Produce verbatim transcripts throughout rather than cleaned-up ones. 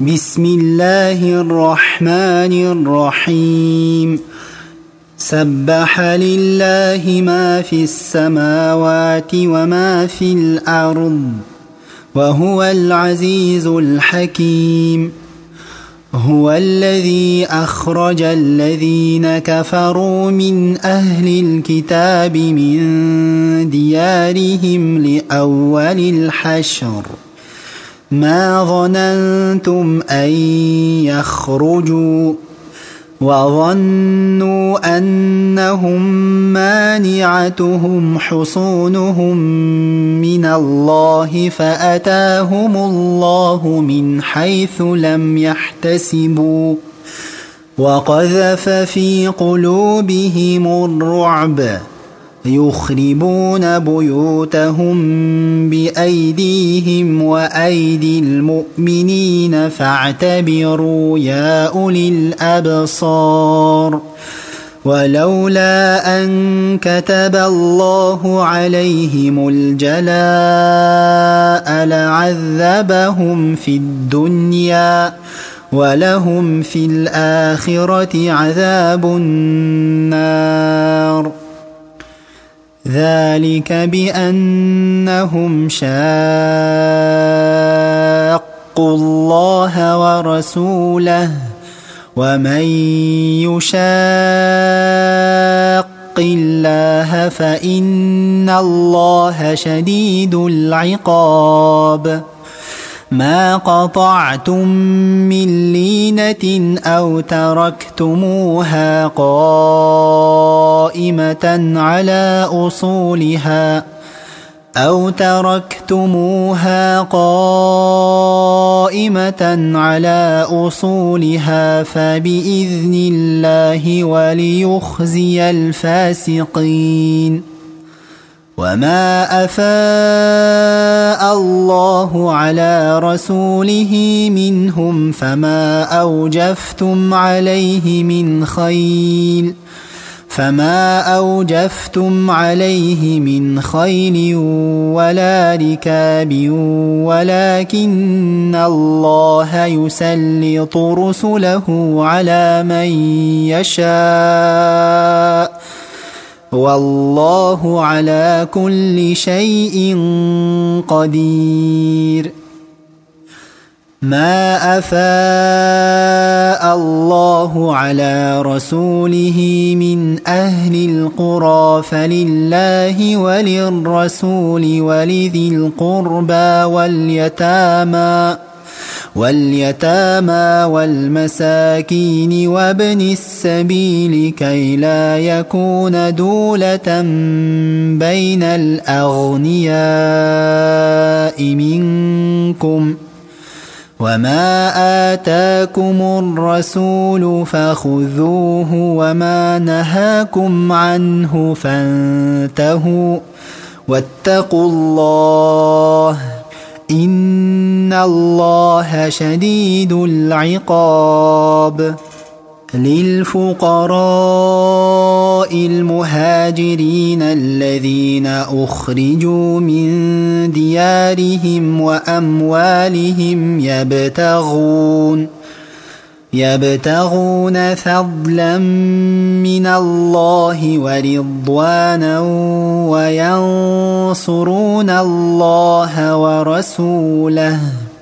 بسم الله الرحمن الرحيم سبح لله ما في السماوات وما في الأرض وهو العزيز الحكيم هو الذي أخرج الذين كفروا من أهل الكتاب من ديارهم لأول الحشر ما ظننتم أن يخرجوا وظنوا أنهم مانعتهم حصونهم من الله فأتاهم الله من حيث لم يحتسبوا وقذف في قلوبهم الرعب يخربون بيوتهم بأيديهم وأيدي المؤمنين فاعتبروا يا أولي الأبصار ولولا أن كتب الله عليهم الجلاء لعذبهم في الدنيا ولهم في الآخرة عذاب النار ذلك بأنهم شاقوا الله ورسوله ومن يشاق الله فإن الله شديد العقاب ما قطعتم من لينة أو تركتموها قائمة على أصولها أو تركتموها قائمة على أصولها فبإذن الله وليخزي الفاسقين وما أفاء الله على رسوله منهم فما أوجفتم عليه من خيل فما أوجفتم عليه من خيل ولا ركاب ولكن الله يسلط رسله على من يشاء والله على كل شيء قدير ما أفاء الله على رسوله من أهل القرى فلله وللرسول ولذي القربى واليتامى واليتامى والمساكين وابن السبيل كي لا يكون دولة بين الأغنياء منكم وما آتاكم الرسول فخذوه وما نهاكم عنه فانتهوا واتقوا الله إن الله شديد العقاب للفقراء المهاجرين الذين أخرجوا من ديارهم وأموالهم يبتغون يبتغون فضلا من الله ورضوانا وينصرون الله ورسوله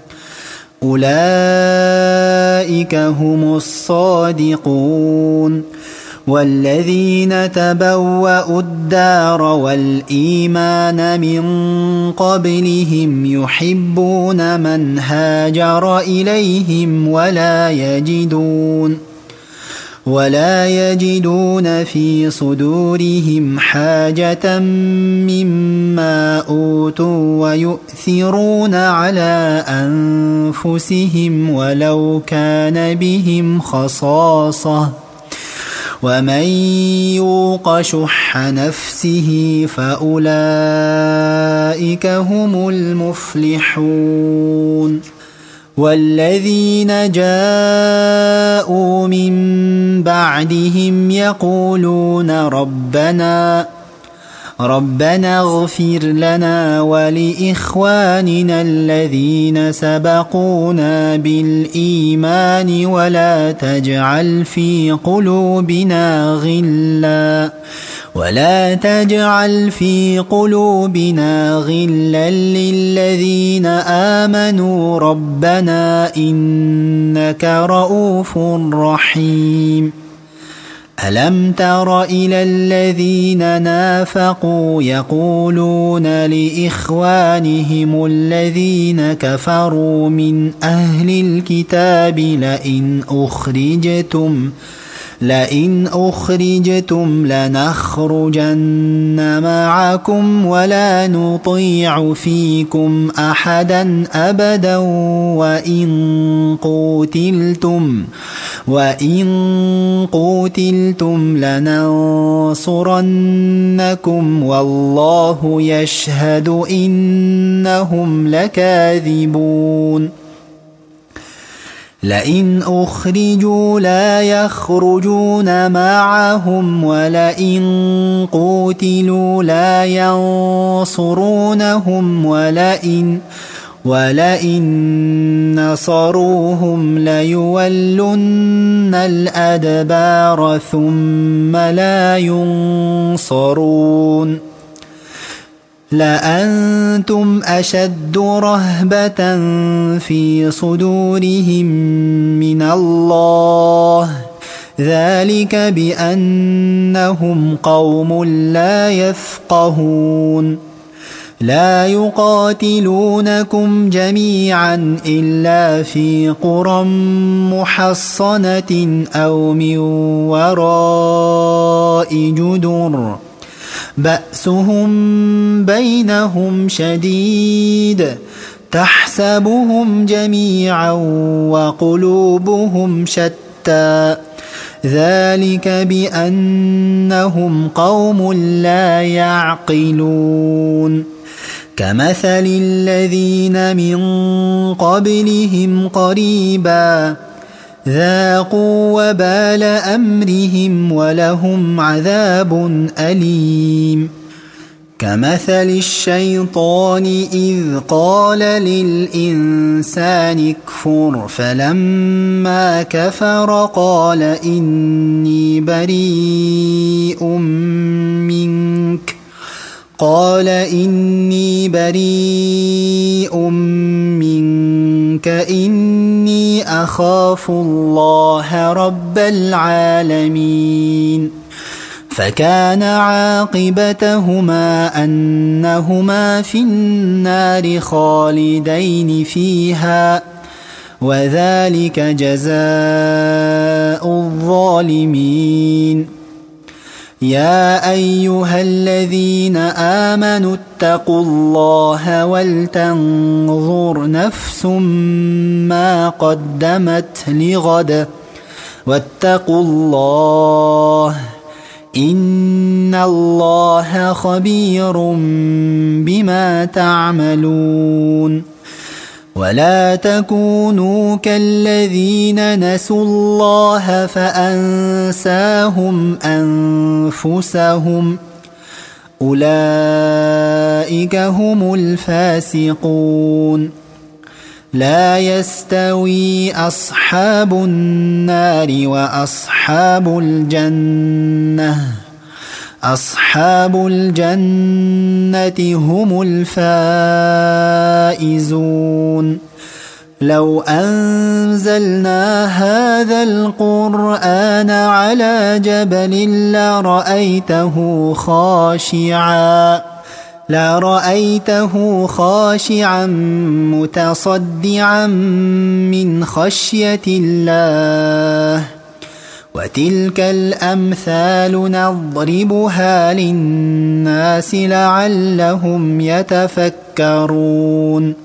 أولئك هم الصادقون والذين تبوأوا الدار والإيمان من قبلهم يحبون من هاجر إليهم ولا يجدون ولا يجدون في صدورهم حاجة مما أوتوا ويؤثرون على أنفسهم ولو كان بهم خصاصة ومن يوق شح نفسه فأولئك هم المفلحون والذين جاءوا من بعدهم يقولون ربنا ربنا اغفر لنا ولإخواننا الذين سبقونا بالإيمان ولا تجعل في قلوبنا غلا ولا تجعل في قلوبنا غلا للذين آمنوا ربنا إنك رؤوف رحيم. ألم تر إلى الذين نافقوا يقولون لإخوانهم الذين كفروا من أهل الكتاب لئن أخرجتم لئن أخرجتم لنخرجن معكم ولا نطيع فيكم أحدا أبدا وإن قتلتم وإن قتلتم لننصرنكم والله يشهد إنهم لكاذبون. لئن أخرجوا لا يخرجون معهم ولئن قتلوا لا ينصرونهم ولئن ولئن نصروهم ليولن الأدبار ثم لا ينصرون. لأنتم أشد رهبة في صدورهم من الله ذلك بأنهم قوم لا يفقهون. لا يقاتلونكم جميعا إلا في قرى محصنة أو من وراء جدر بأسهم بينهم شديد تحسبهم جميعا وقلوبهم شتى ذلك بأنهم قوم لا يعقلون. كمثل الذين من قبلهم قريبا ذاقوا وبال أمرهم ولهم عذاب أليم. كمثل الشيطان إذ قال للإنسان اكفر فلما كفر قال إني بريء منك قال إني بريء منك إني أخاف الله رب العالمين. فكان عاقبتهما أنهما في النار خالدين فيها وذلك جزاء الظالمين. يا أيها الذين آمنوا اتقوا الله ولتنظر نفس ما قدمت لغد واتقوا الله إن الله خبير بما تعملون. ولا تكونوا كالذين نسوا الله فأنساهم أنفسهم أولئك هم الفاسقون. لا يستوي أصحاب النار وأصحاب الجنة أصحاب الجنة هم الفائزون. لو أنزلنا هذا القرآن على جبل لرأيته خاشعا لرأيته خاشعا متصدعا من خشية الله. وتلك الأمثال نضربها للناس لعلهم يتفكرون.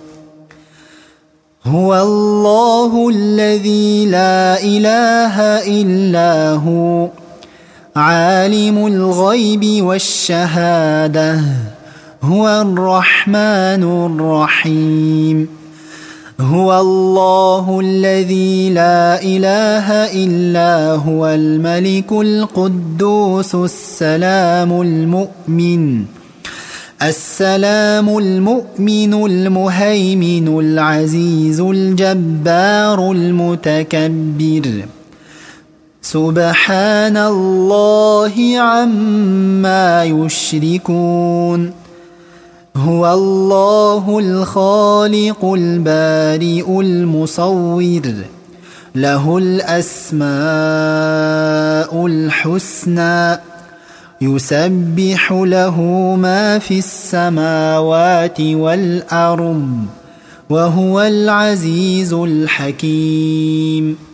هو الله الذي لا إله إلا هو عالم الغيب والشهادة هو الرحمن الرحيم. هو الله الذي لا إله إلا هو الملك القدوس السلام المؤمن السلام المؤمن المهيمن العزيز الجبار المتكبر سبحان الله عما يشركون هو الله الخالق البارئ المصور له الأسماء الحسنى يسبح له ما في السماوات والأرض وهو العزيز الحكيم.